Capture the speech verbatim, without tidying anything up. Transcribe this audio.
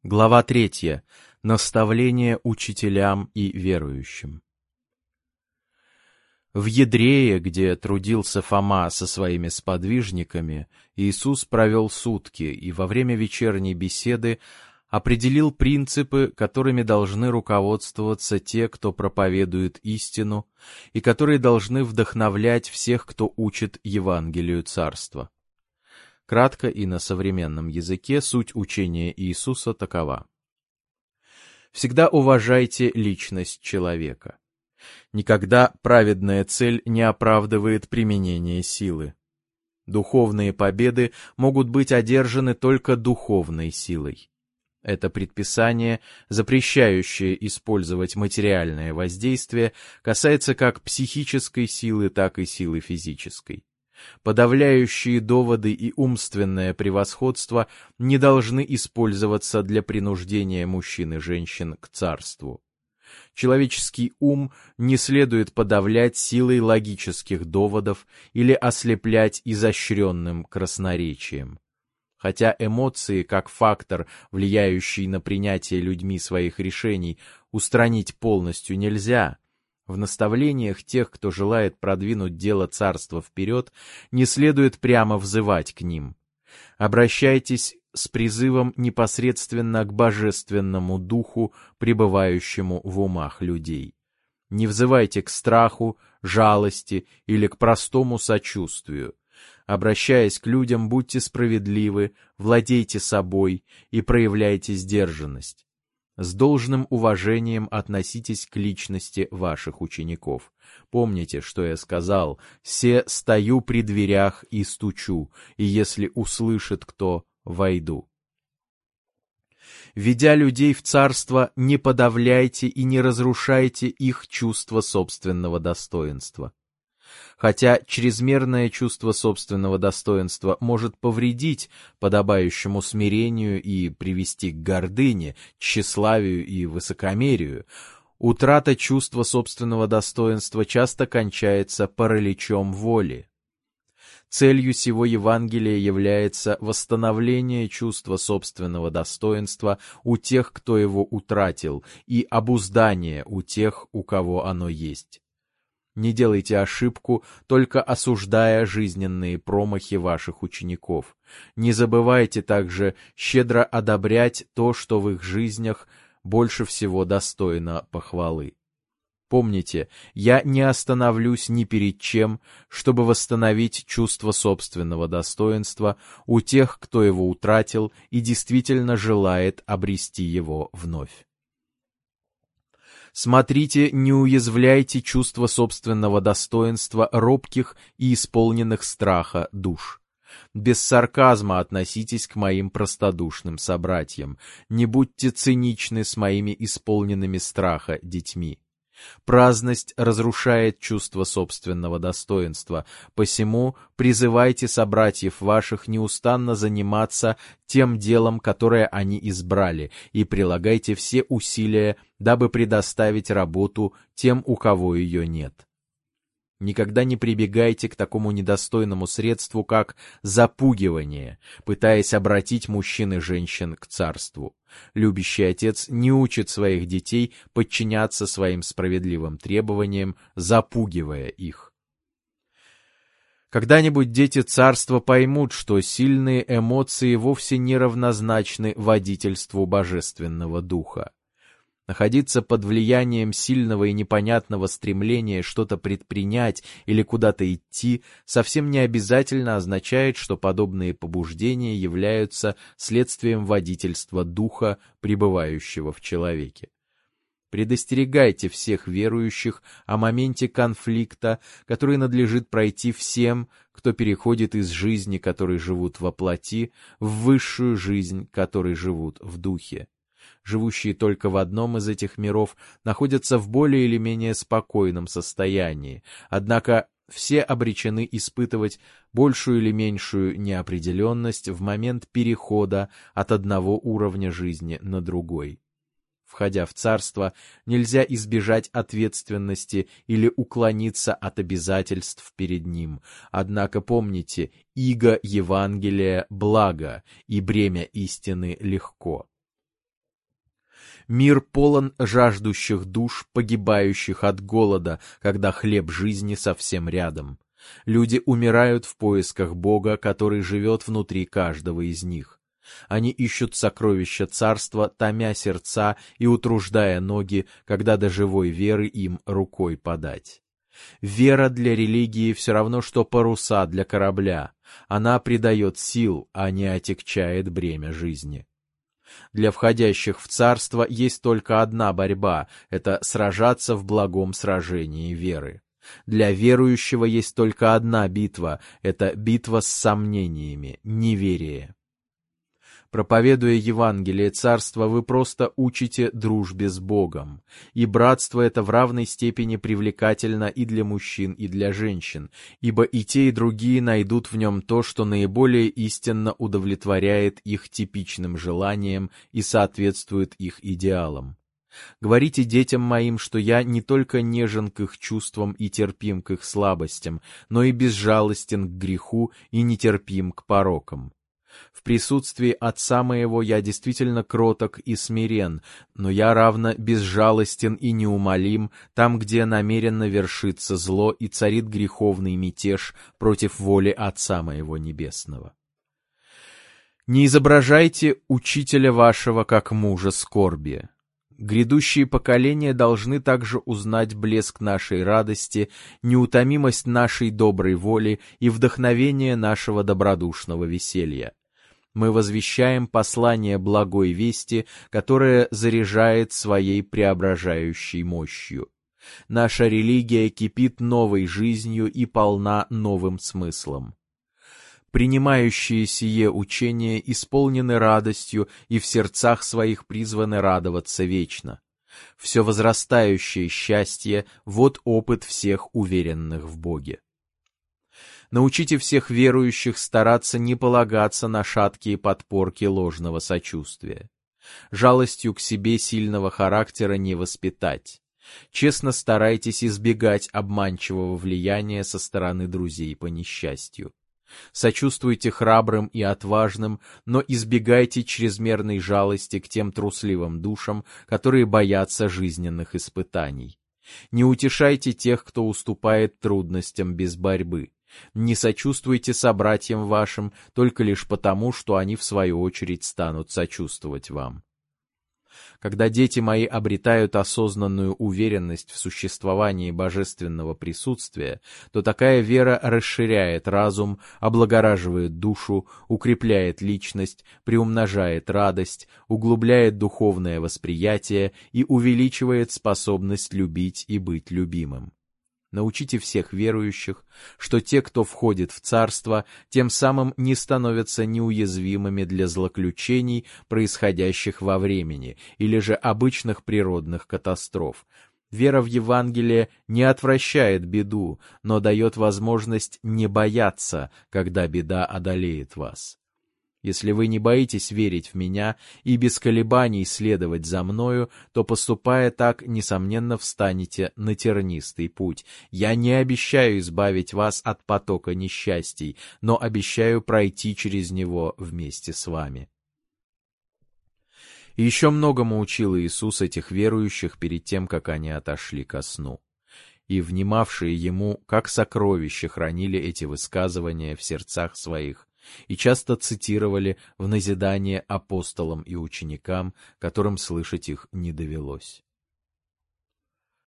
Глава третья. Наставление учителям и верующим. В Едрее, где трудился Фома со своими сподвижниками, Иисус провел сутки и во время вечерней беседы определил принципы, которыми должны руководствоваться те, кто проповедует истину, и которые должны вдохновлять всех, кто учит Евангелию Царства. Кратко и на современном языке суть учения Иисуса такова. Всегда уважайте личность человека. Никогда праведная цель не оправдывает применение силы. Духовные победы могут быть одержаны только духовной силой. Это предписание, запрещающее использовать материальное воздействие, касается как психической силы, так и силы физической. Подавляющие доводы и умственное превосходство не должны использоваться для принуждения мужчин и женщин к царству. Человеческий ум не следует подавлять силой логических доводов или ослеплять изощренным красноречием. Хотя эмоции, как фактор, влияющий на принятие людьми своих решений, устранить полностью нельзя, в наставлениях тех, кто желает продвинуть дело царства вперед, не следует прямо взывать к ним. Обращайтесь с призывом непосредственно к божественному духу, пребывающему в умах людей. Не взывайте к страху, жалости или к простому сочувствию. Обращаясь к людям, будьте справедливы, владейте собой и проявляйте сдержанность. С должным уважением относитесь к личности ваших учеников. Помните, что я сказал: «Се стою при дверях и стучу, и если услышит кто, войду». Ведя людей в царство, не подавляйте и не разрушайте их чувство собственного достоинства. Хотя чрезмерное чувство собственного достоинства может повредить подобающему смирению и привести к гордыне, тщеславию и высокомерию, утрата чувства собственного достоинства часто кончается параличом воли. Целью сего Евангелия является восстановление чувства собственного достоинства у тех, кто его утратил, и обуздание у тех, у кого оно есть. Не делайте ошибку, только осуждая жизненные промахи ваших учеников. Не забывайте также щедро одобрять то, что в их жизнях больше всего достойно похвалы. Помните, я не остановлюсь ни перед чем, чтобы восстановить чувство собственного достоинства у тех, кто его утратил и действительно желает обрести его вновь. Смотрите, не уязвляйте чувство собственного достоинства робких и исполненных страха душ. Без сарказма относитесь к моим простодушным собратьям. Не будьте циничны с моими исполненными страха детьми. Праздность разрушает чувство собственного достоинства, посему призывайте собратьев ваших неустанно заниматься тем делом, которое они избрали, и прилагайте все усилия, дабы предоставить работу тем, у кого ее нет. Никогда не прибегайте к такому недостойному средству, как запугивание, пытаясь обратить мужчин и женщин к царству. Любящий отец не учит своих детей подчиняться своим справедливым требованиям, запугивая их. Когда-нибудь дети царства поймут, что сильные эмоции вовсе не равнозначны водительству Божественного Духа. Находиться под влиянием сильного и непонятного стремления что-то предпринять или куда-то идти совсем не обязательно означает, что подобные побуждения являются следствием водительства духа, пребывающего в человеке. Предостерегайте всех верующих о моменте конфликта, который надлежит пройти всем, кто переходит из жизни, которой живут во плоти, в высшую жизнь, которой живут в духе. Живущие только в одном из этих миров находятся в более или менее спокойном состоянии, однако все обречены испытывать большую или меньшую неопределенность в момент перехода от одного уровня жизни на другой. Входя в царство, нельзя избежать ответственности или уклониться от обязательств перед ним. Однако помните, иго Евангелия благо, и бремя истины легко. Мир полон жаждущих душ, погибающих от голода, когда хлеб жизни совсем рядом. Люди умирают в поисках Бога, который живет внутри каждого из них. Они ищут сокровища царства, томя сердца и утруждая ноги, когда до живой веры им рукой подать. Вера для религии все равно, что паруса для корабля. Она придает сил, а не отягчает бремя жизни. Для входящих в царство есть только одна борьба — это сражаться в благом сражении веры. Для верующего есть только одна битва — это битва с сомнениями, неверие. Проповедуя Евангелие Царства, вы просто учите дружбе с Богом. И братство это в равной степени привлекательно и для мужчин, и для женщин, ибо и те, и другие найдут в нем то, что наиболее истинно удовлетворяет их типичным желаниям и соответствует их идеалам. Говорите детям моим, что я не только нежен к их чувствам и терпим к их слабостям, но и безжалостен к греху и нетерпим к порокам. В присутствии Отца моего я действительно кроток и смирен, но я равно безжалостен и неумолим там, где намеренно вершится зло и царит греховный мятеж против воли Отца моего Небесного. Не изображайте учителя вашего как мужа скорби. Грядущие поколения должны также узнать блеск нашей радости, неутомимость нашей доброй воли и вдохновение нашего добродушного веселья. Мы возвещаем послание благой вести, которое заряжает своей преображающей мощью. Наша религия кипит новой жизнью и полна новым смыслом. Принимающие сие учение исполнены радостью и в сердцах своих призваны радоваться вечно. Все возрастающее счастье — вот опыт всех уверенных в Боге. Научите всех верующих стараться не полагаться на шаткие подпорки ложного сочувствия. Жалостью к себе сильного характера не воспитать. Честно старайтесь избегать обманчивого влияния со стороны друзей по несчастью. Сочувствуйте храбрым и отважным, но избегайте чрезмерной жалости к тем трусливым душам, которые боятся жизненных испытаний. Не утешайте тех, кто уступает трудностям без борьбы. Не сочувствуйте собратьям вашим только лишь потому, что они в свою очередь станут сочувствовать вам. Когда дети мои обретают осознанную уверенность в существовании божественного присутствия, то такая вера расширяет разум, облагораживает душу, укрепляет личность, приумножает радость, углубляет духовное восприятие и увеличивает способность любить и быть любимым. Научите всех верующих, что те, кто входит в царство, тем самым не становятся неуязвимыми для злоключений, происходящих во времени, или же обычных природных катастроф. Вера в Евангелие не отвращает беду, но дает возможность не бояться, когда беда одолеет вас. Если вы не боитесь верить в меня и без колебаний следовать за мною, то, поступая так, несомненно, встанете на тернистый путь. Я не обещаю избавить вас от потока несчастий, но обещаю пройти через него вместе с вами. И еще многому учил Иисус этих верующих перед тем, как они отошли ко сну. И внимавшие ему, как сокровища, хранили эти высказывания в сердцах своих, и часто цитировали в назидание апостолам и ученикам, которым слышать их не довелось.